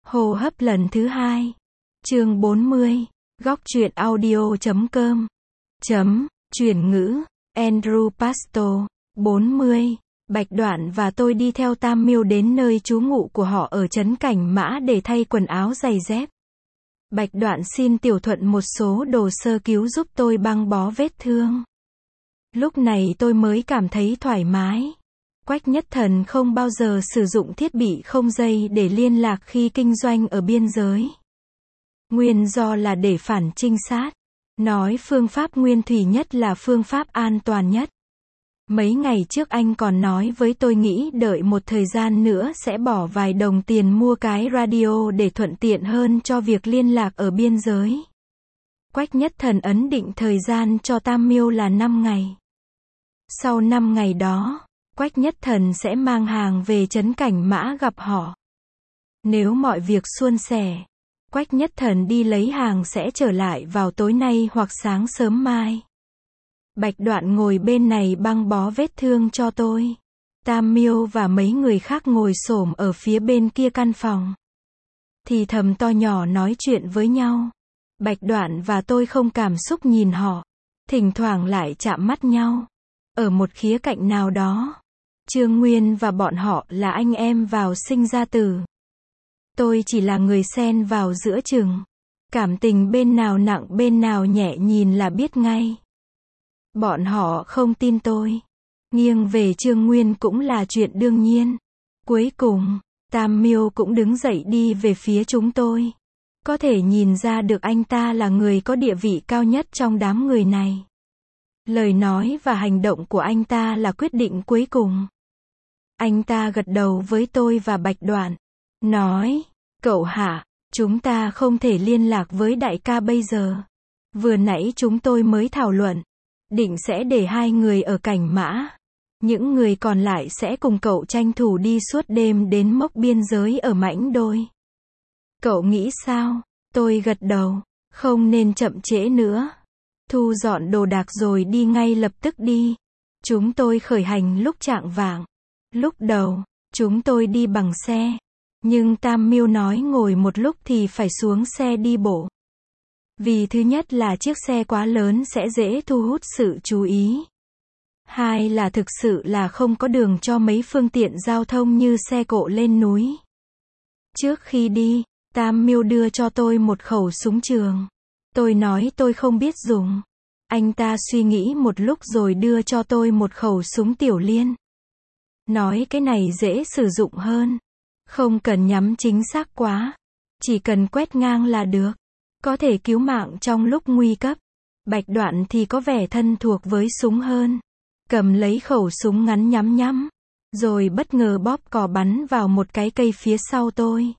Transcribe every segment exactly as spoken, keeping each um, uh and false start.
Hô hấp lần thứ hai. Chương bốn mươi. Góc truyện audio chấm com. Chấm. Chuyển ngữ. Andrew Pasto. bốn mươi. Bạch Đoạn và tôi đi theo Tam Miêu đến nơi trú ngụ của họ ở trấn Cảnh Mã để thay quần áo giày dép. Bạch Đoạn xin Tiểu Thuận một số đồ sơ cứu giúp tôi băng bó vết thương. Lúc này tôi mới cảm thấy thoải mái. Quách Nhất Thần không bao giờ sử dụng thiết bị không dây để liên lạc khi kinh doanh ở biên giới. Nguyên do là để phản trinh sát. Nói phương pháp nguyên thủy nhất là phương pháp an toàn nhất. Mấy ngày trước anh còn nói với tôi nghĩ đợi một thời gian nữa sẽ bỏ vài đồng tiền mua cái radio để thuận tiện hơn cho việc liên lạc ở biên giới. Quách Nhất Thần ấn định thời gian cho Tam Miêu là năm ngày. Sau năm ngày đó, Quách Nhất Thần sẽ mang hàng về trấn Cảnh Mã gặp họ. Nếu mọi việc suôn sẻ, Quách Nhất Thần đi lấy hàng sẽ trở lại vào tối nay hoặc sáng sớm mai. Bạch Đoạn ngồi bên này băng bó vết thương cho tôi. Tam Miêu và mấy người khác ngồi xổm ở phía bên kia căn phòng. Thì thầm to nhỏ nói chuyện với nhau. Bạch Đoạn và tôi không cảm xúc nhìn họ. Thỉnh thoảng lại chạm mắt nhau. Ở một khía cạnh nào đó, Trương Nguyên và bọn họ là anh em vào sinh ra tử. Tôi chỉ là người xen vào giữa chừng. Cảm tình bên nào nặng bên nào nhẹ nhìn là biết ngay. Bọn họ không tin tôi. Nghiêng về Trương Nguyên cũng là chuyện đương nhiên. Cuối cùng, Tam Miêu cũng đứng dậy đi về phía chúng tôi. Có thể nhìn ra được anh ta là người có địa vị cao nhất trong đám người này. Lời nói và hành động của anh ta là quyết định cuối cùng. Anh ta gật đầu với tôi và Bạch Đoạn. Nói, cậu Hạ, chúng ta không thể liên lạc với đại ca bây giờ. Vừa nãy chúng tôi mới thảo luận. Định sẽ để hai người ở Cảnh Mã. Những người còn lại sẽ cùng cậu tranh thủ đi suốt đêm đến mốc biên giới ở Mãnh Đôi. Cậu nghĩ sao? Tôi gật đầu. Không nên chậm trễ nữa. Thu dọn đồ đạc rồi đi ngay lập tức đi. Chúng tôi khởi hành lúc chạng vạng. Lúc đầu, chúng tôi đi bằng xe. Nhưng Tam Miêu nói ngồi một lúc thì phải xuống xe đi bộ. Vì thứ nhất là chiếc xe quá lớn sẽ dễ thu hút sự chú ý. Hai là thực sự là không có đường cho mấy phương tiện giao thông như xe cộ lên núi. Trước khi đi, Tam Miêu đưa cho tôi một khẩu súng trường. Tôi nói tôi không biết dùng. Anh ta suy nghĩ một lúc rồi đưa cho tôi một khẩu súng tiểu liên. Nói cái này dễ sử dụng hơn. Không cần nhắm chính xác quá. Chỉ cần quét ngang là được. Có thể cứu mạng trong lúc nguy cấp. Bạch Đoạn thì có vẻ thân thuộc với súng hơn. Cầm lấy khẩu súng ngắn nhắm nhắm. Rồi bất ngờ bóp cò bắn vào một cái cây phía sau tôi.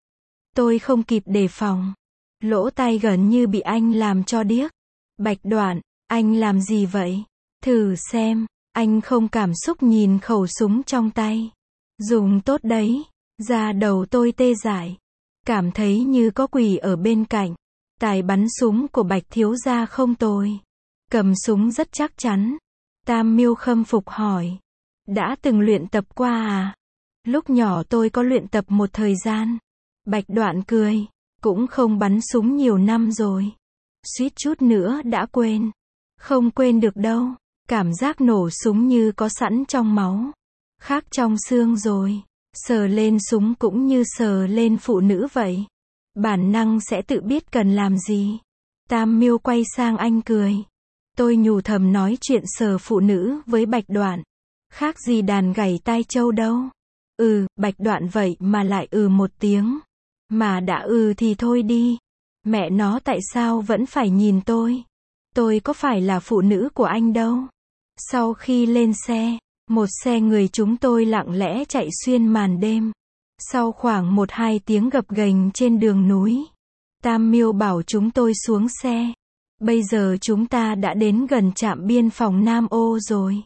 Tôi không kịp đề phòng. Lỗ tai gần như bị anh làm cho điếc. Bạch Đoạn, anh làm gì vậy? Thử xem. Anh không cảm xúc nhìn khẩu súng trong tay. Dùng tốt đấy. Da đầu tôi tê dại. Cảm thấy như có quỷ ở bên cạnh. Tài bắn súng của Bạch thiếu gia không tồi. Cầm súng rất chắc chắn. Tam Miêu khâm phục hỏi. Đã từng luyện tập qua à? Lúc nhỏ tôi có luyện tập một thời gian. Bạch Đoạn cười. Cũng không bắn súng nhiều năm rồi. Suýt chút nữa đã quên. Không quên được đâu. Cảm giác nổ súng như có sẵn trong máu. Khác trong xương rồi. Sờ lên súng cũng như sờ lên phụ nữ vậy. Bản năng sẽ tự biết cần làm gì. Tam Miêu quay sang anh cười. Tôi nhủ thầm nói chuyện sờ phụ nữ với Bạch Đoạn. Khác gì đàn gảy tai trâu đâu. Ừ, Bạch Đoạn vậy mà lại ừ một tiếng. Mà đã ừ thì thôi đi. Mẹ nó tại sao vẫn phải nhìn tôi? Tôi có phải là phụ nữ của anh đâu. Sau khi lên xe, một xe người chúng tôi lặng lẽ chạy xuyên màn đêm. Sau khoảng một hai tiếng gập ghềnh trên đường núi, Tam Miêu bảo chúng tôi xuống xe. Bây giờ chúng ta đã đến gần trạm biên phòng Nam Ô rồi.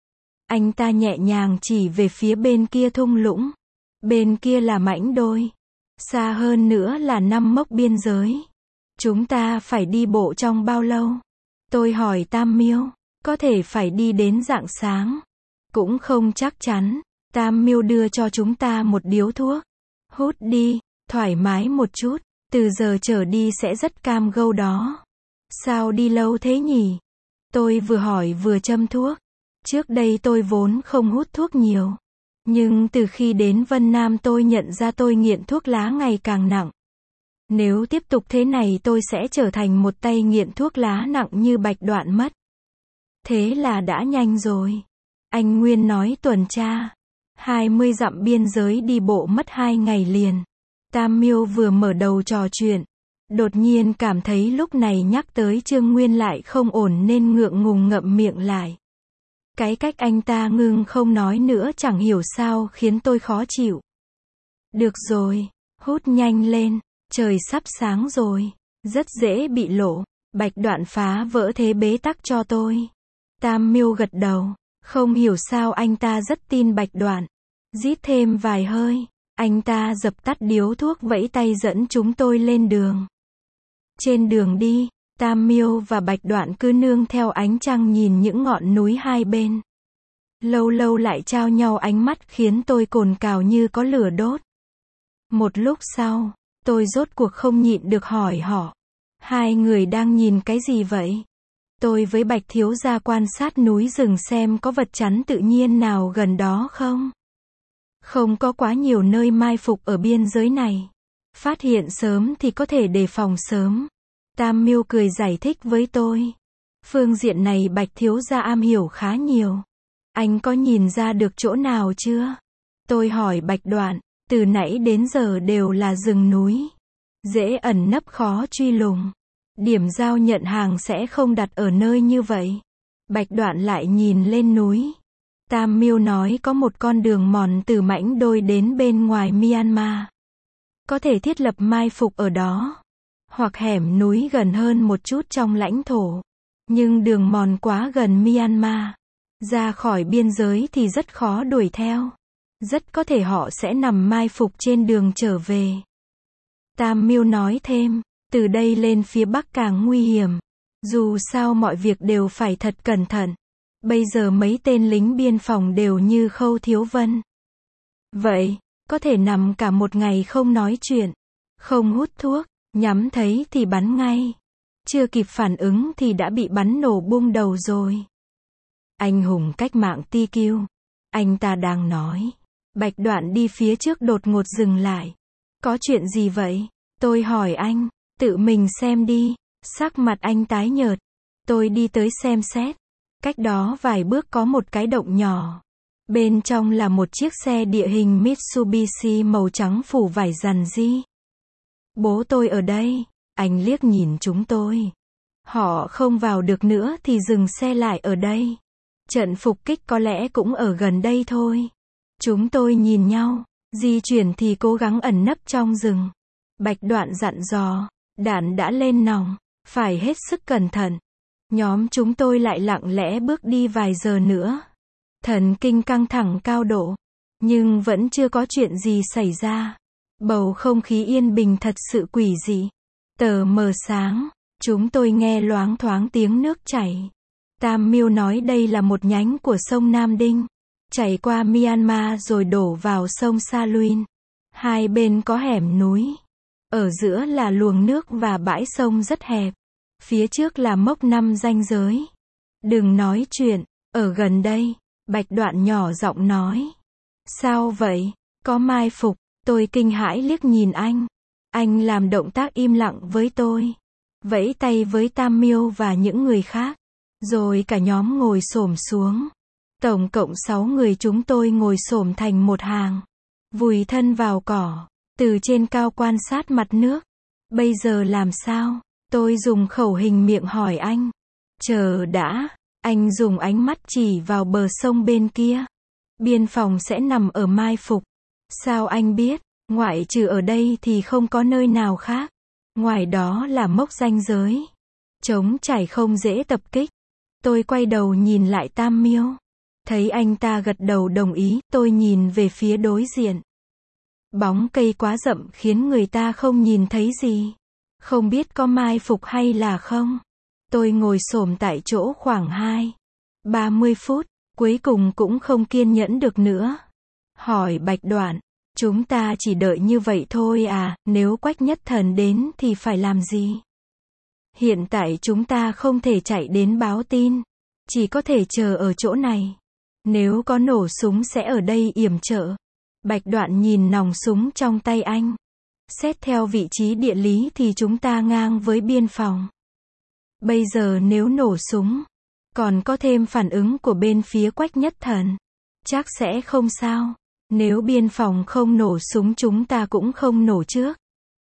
Anh ta nhẹ nhàng chỉ về phía bên kia thung lũng. Bên kia là Mãnh Đôi. Xa hơn nữa là năm mốc biên giới. Chúng ta phải đi bộ trong bao lâu? Tôi hỏi Tam Miêu. Có thể phải đi đến rạng sáng. Cũng không chắc chắn. Tam Miêu đưa cho chúng ta một điếu thuốc. Hút đi. thoải mái một chút, từ giờ trở đi sẽ rất cam go đó. Sao đi lâu thế nhỉ? Tôi vừa hỏi vừa châm thuốc. Trước đây tôi vốn không hút thuốc nhiều. Nhưng từ khi đến Vân Nam tôi nhận ra tôi nghiện thuốc lá ngày càng nặng. Nếu tiếp tục thế này tôi sẽ trở thành một tay nghiện thuốc lá nặng như Bạch Đoạn mất. Thế là đã nhanh rồi. Anh Nguyên nói tuần tra. hai mươi dặm biên giới đi bộ mất hai ngày liền. Tam Miêu vừa mở đầu trò chuyện. Đột nhiên cảm thấy lúc này nhắc tới Trương Nguyên lại không ổn nên ngượng ngùng ngậm miệng lại. Cái cách anh ta ngưng không nói nữa chẳng hiểu sao khiến tôi khó chịu. Được rồi, hút nhanh lên, trời sắp sáng rồi, rất dễ bị lộ. Bạch Đoạn phá vỡ thế bế tắc cho tôi. Tam Miêu gật đầu, không hiểu sao anh ta rất tin Bạch Đoạn. Rít thêm vài hơi, anh ta dập tắt điếu thuốc vẫy tay dẫn chúng tôi lên đường. Trên đường đi, Tam Miêu và Bạch Đoạn cứ nương theo ánh trăng nhìn những ngọn núi hai bên. Lâu lâu lại trao nhau ánh mắt khiến tôi cồn cào như có lửa đốt. Một lúc sau, tôi rốt cuộc không nhịn được hỏi họ. Hai người đang nhìn cái gì vậy? Tôi với Bạch thiếu gia quan sát núi rừng xem có vật chắn tự nhiên nào gần đó không? Không có quá nhiều nơi mai phục ở biên giới này. Phát hiện sớm thì có thể đề phòng sớm. Tam Miêu cười giải thích với tôi. Phương diện này Bạch thiếu gia am hiểu khá nhiều. Anh có nhìn ra được chỗ nào chưa? Tôi hỏi Bạch Đoạn, từ nãy đến giờ đều là rừng núi. Dễ ẩn nấp khó truy lùng. Điểm giao nhận hàng sẽ không đặt ở nơi như vậy. Bạch Đoạn lại nhìn lên núi. Tam Miêu nói có một con đường mòn từ Mãnh Đôi đến bên ngoài Myanmar. Có thể thiết lập mai phục ở đó. Hoặc hẻm núi gần hơn một chút trong lãnh thổ. Nhưng đường mòn quá gần Myanmar. Ra khỏi biên giới thì rất khó đuổi theo. Rất có thể họ sẽ nằm mai phục trên đường trở về. Tam Miêu nói thêm, từ đây lên phía bắc càng nguy hiểm. Dù sao mọi việc đều phải thật cẩn thận. Bây giờ mấy tên lính biên phòng đều như Khâu Thiếu Vân. Vậy, có thể nằm cả một ngày không nói chuyện, không hút thuốc, nhắm thấy thì bắn ngay. Chưa kịp phản ứng thì đã bị bắn nổ bung đầu rồi. Anh hùng cách mạng ti kiu. Anh ta đang nói. Bạch Đoạn đi phía trước đột ngột dừng lại. Có chuyện gì vậy? Tôi hỏi anh. Tự mình xem đi. Sắc mặt anh tái nhợt. Tôi đi tới xem xét. Cách đó vài bước có một cái động nhỏ. Bên trong là một chiếc xe địa hình Mitsubishi màu trắng phủ vải rằn ri. Bố tôi ở đây. Anh liếc nhìn chúng tôi. Họ không vào được nữa thì dừng xe lại ở đây. Trận phục kích có lẽ cũng ở gần đây thôi. Chúng tôi nhìn nhau. Di chuyển thì cố gắng ẩn nấp trong rừng. Bạch Đoạn dặn dò. Đạn đã lên nòng. Phải hết sức cẩn thận. Nhóm chúng tôi lại lặng lẽ bước đi vài giờ nữa. Thần kinh căng thẳng cao độ. Nhưng vẫn chưa có chuyện gì xảy ra. Bầu không khí yên bình thật sự quỷ dị. Tờ mờ sáng. Chúng tôi nghe loáng thoáng tiếng nước chảy. Tam Miêu nói đây là một nhánh của sông Nam Đinh. Chảy qua Myanmar rồi đổ vào sông Saluin. Hai bên có hẻm núi. Ở giữa là luồng nước và bãi sông rất hẹp. Phía trước là mốc năm ranh giới. Đừng nói chuyện, ở gần đây. Bạch Đoạn nhỏ giọng nói. Sao vậy? Có mai phục. Tôi kinh hãi liếc nhìn anh. Anh làm động tác im lặng với tôi. Vẫy tay với Tam Miêu và những người khác. Rồi cả nhóm ngồi xổm xuống. Tổng cộng sáu người chúng tôi ngồi xổm thành một hàng. Vùi thân vào cỏ. Từ trên cao quan sát mặt nước. Bây giờ làm sao? Tôi dùng khẩu hình miệng hỏi anh. Chờ đã. Anh dùng ánh mắt chỉ vào bờ sông bên kia. Biên phòng sẽ nằm ở mai phục. Sao anh biết? Ngoại trừ ở đây thì không có nơi nào khác. Ngoài đó là mốc ranh giới. Trống trải không dễ tập kích. Tôi quay đầu nhìn lại Tam Miêu. Thấy anh ta gật đầu đồng ý, tôi nhìn về phía đối diện. Bóng cây quá rậm khiến người ta không nhìn thấy gì. Không biết có mai phục hay là không. Tôi ngồi xổm tại chỗ khoảng hai ba mươi phút, cuối cùng cũng không kiên nhẫn được nữa. Hỏi Bạch Đoạn, Chúng ta chỉ đợi như vậy thôi à, nếu Quách Nhất Thần đến thì phải làm gì? Hiện tại chúng ta không thể chạy đến báo tin, chỉ có thể chờ ở chỗ này. Nếu có nổ súng sẽ ở đây yểm trợ. Bạch Đoạn nhìn nòng súng trong tay anh. Xét theo vị trí địa lý thì chúng ta ngang với biên phòng. Bây giờ nếu nổ súng, còn có thêm phản ứng của bên phía Quách Nhất Thần, chắc sẽ không sao. Nếu biên phòng không nổ súng chúng ta cũng không nổ trước.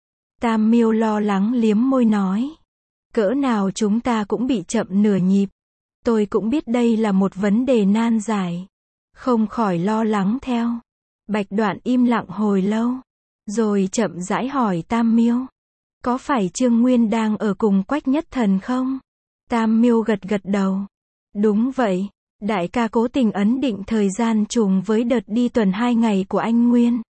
Tam Miêu lo lắng liếm môi nói. Cỡ nào chúng ta cũng bị chậm nửa nhịp. Tôi cũng biết đây là một vấn đề nan giải. Không khỏi lo lắng theo. Bạch Đoạn im lặng hồi lâu. Rồi chậm rãi hỏi Tam Miêu. Có phải Trương Nguyên đang ở cùng Quách Nhất Thần không? Tam Miêu gật gật đầu. Đúng vậy. Đại ca cố tình ấn định thời gian trùng với đợt đi tuần hai ngày của anh Nguyên.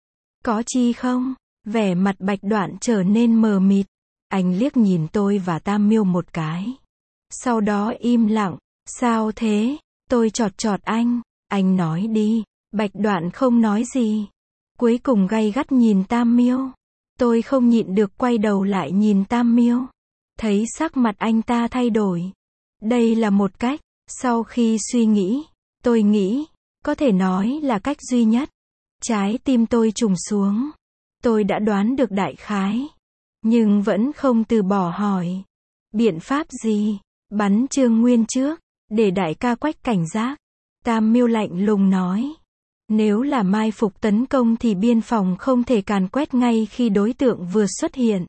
Có chi không? Vẻ mặt Bạch Đoạn trở nên mờ mịt. Anh liếc nhìn tôi và Tam Miêu một cái. Sau đó im lặng. Sao thế? Tôi chọt chọt anh. Anh nói đi. Bạch Đoạn không nói gì. Cuối cùng gay gắt nhìn Tam Miêu. Tôi không nhịn được quay đầu lại nhìn Tam Miêu. Thấy sắc mặt anh ta thay đổi. Đây là một cách. Sau khi suy nghĩ, tôi nghĩ, có thể nói là cách duy nhất. Trái tim tôi trùng xuống. Tôi đã đoán được đại khái. Nhưng vẫn không từ bỏ hỏi. Biện pháp gì? Bắn Trương Nguyên trước, để đại ca Quách cảnh giác. Tam Miêu lạnh lùng nói. Nếu là mai phục tấn công thì biên phòng không thể càn quét ngay khi đối tượng vừa xuất hiện.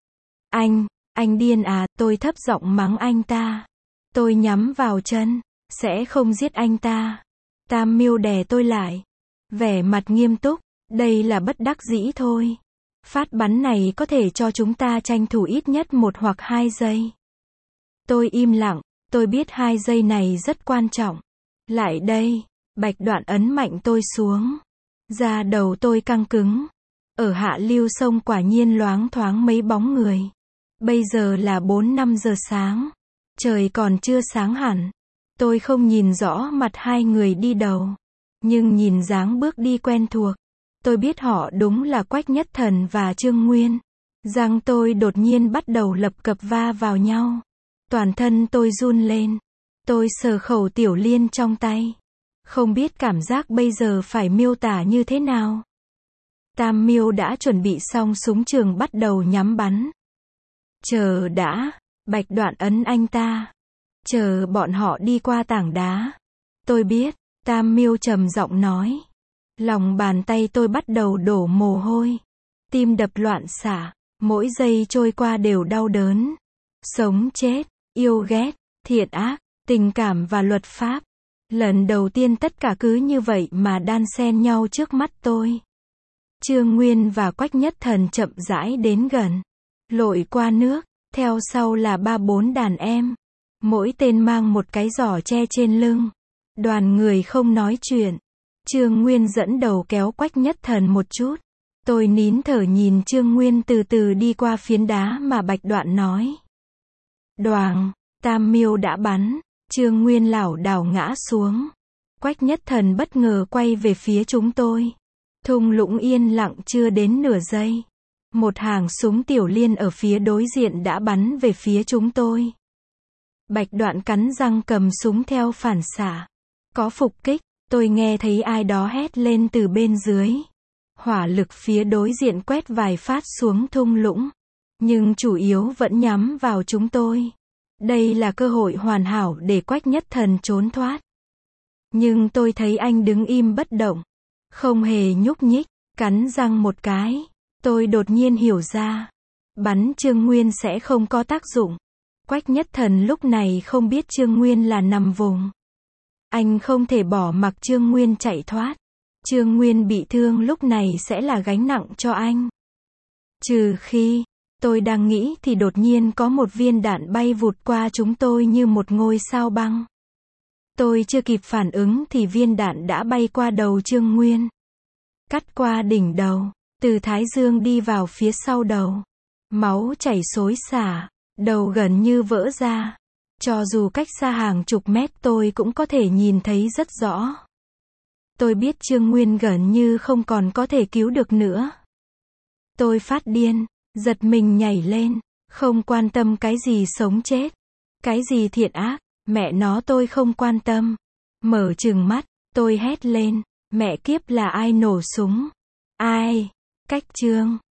Anh, anh điên à, tôi thấp giọng mắng anh ta. Tôi nhắm vào chân, sẽ không giết anh ta. Tam Miêu đè tôi lại. Vẻ mặt nghiêm túc, đây là bất đắc dĩ thôi. Phát bắn này có thể cho chúng ta tranh thủ ít nhất một hoặc hai giây. Tôi im lặng, tôi biết hai giây này rất quan trọng. Lại đây, Bạch Đoạn ấn mạnh tôi xuống. Da đầu tôi căng cứng. Ở hạ lưu sông quả nhiên loáng thoáng mấy bóng người. Bây giờ là bốn năm giờ sáng. Trời còn chưa sáng hẳn. Tôi không nhìn rõ mặt hai người đi đầu. Nhưng nhìn dáng bước đi quen thuộc. Tôi biết họ đúng là Quách Nhất Thần và Trương Nguyên. Răng tôi đột nhiên bắt đầu lập cập va vào nhau. Toàn thân tôi run lên. Tôi sờ khẩu tiểu liên trong tay. Không biết cảm giác bây giờ phải miêu tả như thế nào. Tam Miêu đã chuẩn bị xong súng trường bắt đầu nhắm bắn. Chờ đã. Bạch Đoạn ấn anh ta. Chờ bọn họ đi qua tảng đá. Tôi biết. Tam Miêu trầm giọng nói. Lòng bàn tay tôi bắt đầu đổ mồ hôi. Tim đập loạn xạ. Mỗi giây trôi qua đều đau đớn. Sống chết, yêu ghét, thiện ác, tình cảm và luật pháp. Lần đầu tiên tất cả cứ như vậy mà đan xen nhau trước mắt tôi. Trương Nguyên và Quách Nhất Thần chậm rãi đến gần. Lội qua nước, theo sau là ba bốn đàn em. Mỗi tên mang một cái giỏ tre trên lưng. Đoàn người không nói chuyện. Trương Nguyên dẫn đầu kéo Quách Nhất Thần một chút. Tôi nín thở nhìn Trương Nguyên từ từ đi qua phiến đá mà Bạch Đoạn nói. Đoàng, Tam Miêu đã bắn. Trương Nguyên lảo đảo ngã xuống. Quách Nhất Thần bất ngờ quay về phía chúng tôi. Thung lũng yên lặng chưa đến nửa giây. Một hàng súng tiểu liên ở phía đối diện đã bắn về phía chúng tôi. Bạch Đoạn cắn răng cầm súng theo phản xạ. Có phục kích, tôi nghe thấy ai đó hét lên từ bên dưới. Hỏa lực phía đối diện quét vài phát xuống thung lũng. Nhưng chủ yếu vẫn nhắm vào chúng tôi. Đây là cơ hội hoàn hảo để Quách Nhất Thần trốn thoát. Nhưng tôi thấy anh đứng im bất động. Không hề nhúc nhích, cắn răng một cái. Tôi đột nhiên hiểu ra. Bắn Trương Nguyên sẽ không có tác dụng. Quách Nhất Thần lúc này không biết Trương Nguyên là nằm vùng. Anh không thể bỏ mặc Trương Nguyên chạy thoát. Trương Nguyên bị thương lúc này sẽ là gánh nặng cho anh. Trừ khi, tôi đang nghĩ thì đột nhiên có một viên đạn bay vụt qua chúng tôi như một ngôi sao băng. Tôi chưa kịp phản ứng thì viên đạn đã bay qua đầu Trương Nguyên. Cắt qua đỉnh đầu, từ thái dương đi vào phía sau đầu. Máu chảy xối xả, đầu gần như vỡ ra. Cho dù cách xa hàng chục mét tôi cũng có thể nhìn thấy rất rõ. Tôi biết Trương Nguyên gần như không còn có thể cứu được nữa. Tôi phát điên, giật mình nhảy lên, không quan tâm cái gì sống chết, cái gì thiện ác, mẹ nó tôi không quan tâm. Mở trừng mắt, tôi hét lên, mẹ kiếp là ai nổ súng? Ai? Cách Trương.